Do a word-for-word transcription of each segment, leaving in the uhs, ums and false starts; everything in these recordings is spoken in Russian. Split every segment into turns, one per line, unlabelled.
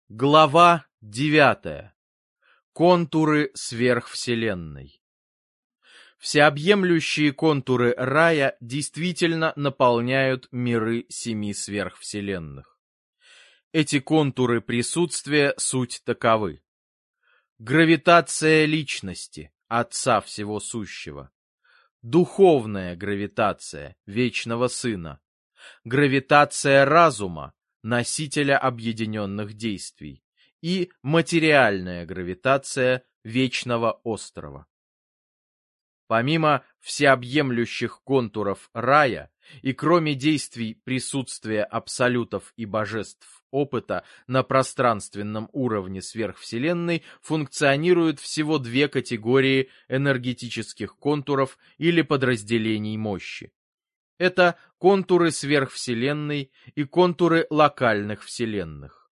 Глава девятая. Контуры сверхвселенной. Всеобъемлющие контуры рая действительно наполняют миры семи сверхвселенных. Эти контуры присутствия суть таковы: гравитация личности, Отца Всего Сущего, духовная гравитация Вечного Сына, гравитация разума, носителя объединенных действий, и материальная гравитация Вечного Острова. Помимо всеобъемлющих контуров рая и кроме действий присутствия абсолютов и божеств опыта на пространственном уровне сверхвселенной функционируют всего две категории энергетических контуров или подразделений мощи. Это контуры сверхвселенной и контуры локальных вселенных.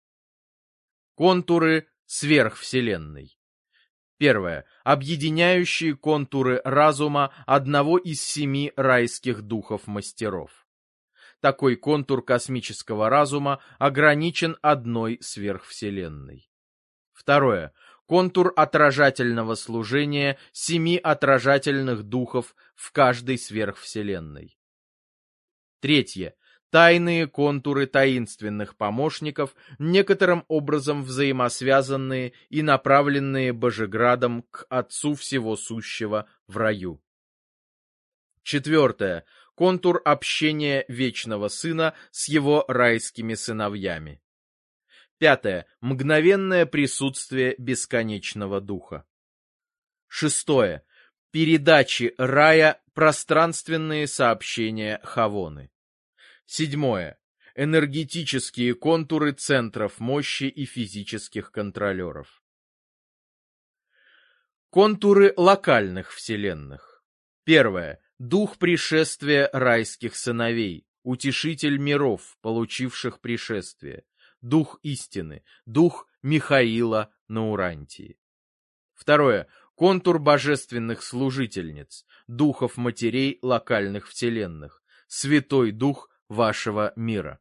Контуры сверхвселенной. Первое. Объединяющие контуры разума одного из семи райских духов-мастеров. Такой контур космического разума ограничен одной сверхвселенной. Второе. Контур отражательного служения семи отражательных духов в каждой сверхвселенной. Третье. Тайные контуры таинственных помощников, некоторым образом взаимосвязанные и направленные Божеградом к Отцу Всего Сущего в раю. Четвертое. Контур общения Вечного Сына с его райскими сыновьями. Пятое. Мгновенное присутствие Бесконечного Духа. Шестое. Передачи рая, пространственные сообщения Хавоны. Седьмое. Энергетические контуры центров мощи и физических контролеров. Контуры локальных вселенных. Первое. Дух пришествия райских сыновей, утешитель миров, получивших пришествие, дух истины, дух Михаила на Урантии. Второе. Контур божественных служительниц, духов матерей локальных вселенных, Святой Дух вашего мира.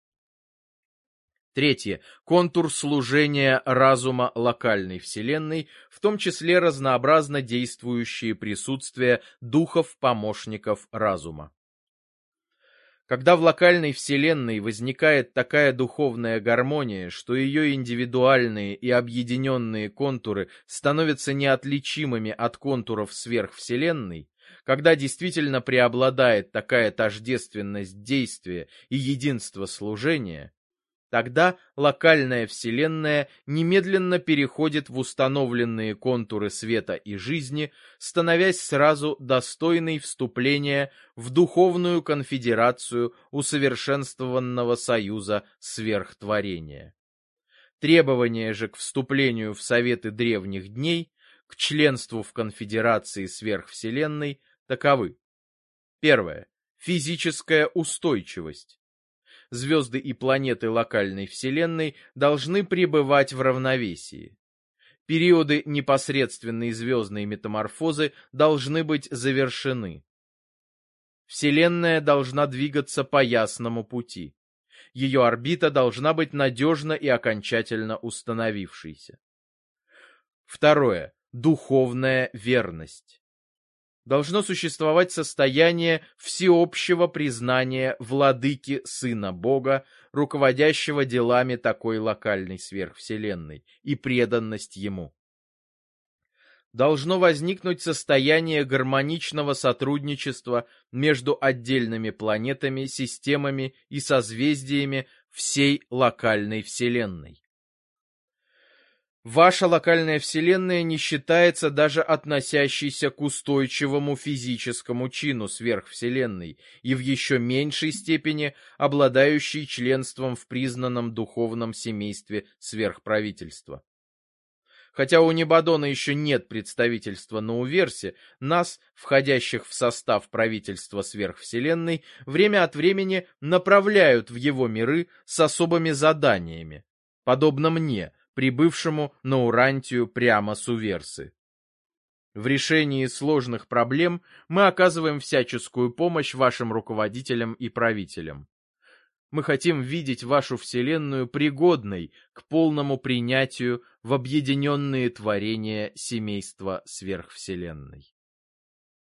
Третье. Контур служения разума локальной вселенной, в том числе разнообразно действующие присутствия духов-помощников разума. Когда в локальной вселенной возникает такая духовная гармония, что ее индивидуальные и объединенные контуры становятся неотличимыми от контуров сверхвселенной, когда действительно преобладает такая тождественность действия и единство служения, тогда локальная вселенная немедленно переходит в установленные контуры света и жизни, становясь сразу достойной вступления в духовную конфедерацию усовершенствованного союза сверхтворения. Требования же к вступлению в советы древних дней, к членству в конфедерации сверхвселенной таковы. Первое. Физическая устойчивость. Звезды и планеты локальной вселенной должны пребывать в равновесии. Периоды непосредственной звездной метаморфозы должны быть завершены. Вселенная должна двигаться по ясному пути. Ее орбита должна быть надежно и окончательно установившейся. Второе. Духовная верность. Должно существовать состояние всеобщего признания владыки Сына Бога, руководящего делами такой локальной сверхвселенной, и преданность Ему. Должно возникнуть состояние гармоничного сотрудничества между отдельными планетами, системами и созвездиями всей локальной вселенной. Ваша локальная вселенная не считается даже относящейся к устойчивому физическому чину сверхвселенной и в еще меньшей степени обладающей членством в признанном духовном семействе сверхправительства. Хотя у Небадона еще нет представительства на Уверсе, нас, входящих в состав правительства сверхвселенной, время от времени направляют в его миры с особыми заданиями, подобно мне, прибывшему на Урантию прямо с Уверсы. В решении сложных проблем мы оказываем всяческую помощь вашим руководителям и правителям. Мы хотим видеть вашу Вселенную пригодной к полному принятию в объединенные творения семейства сверхвселенной.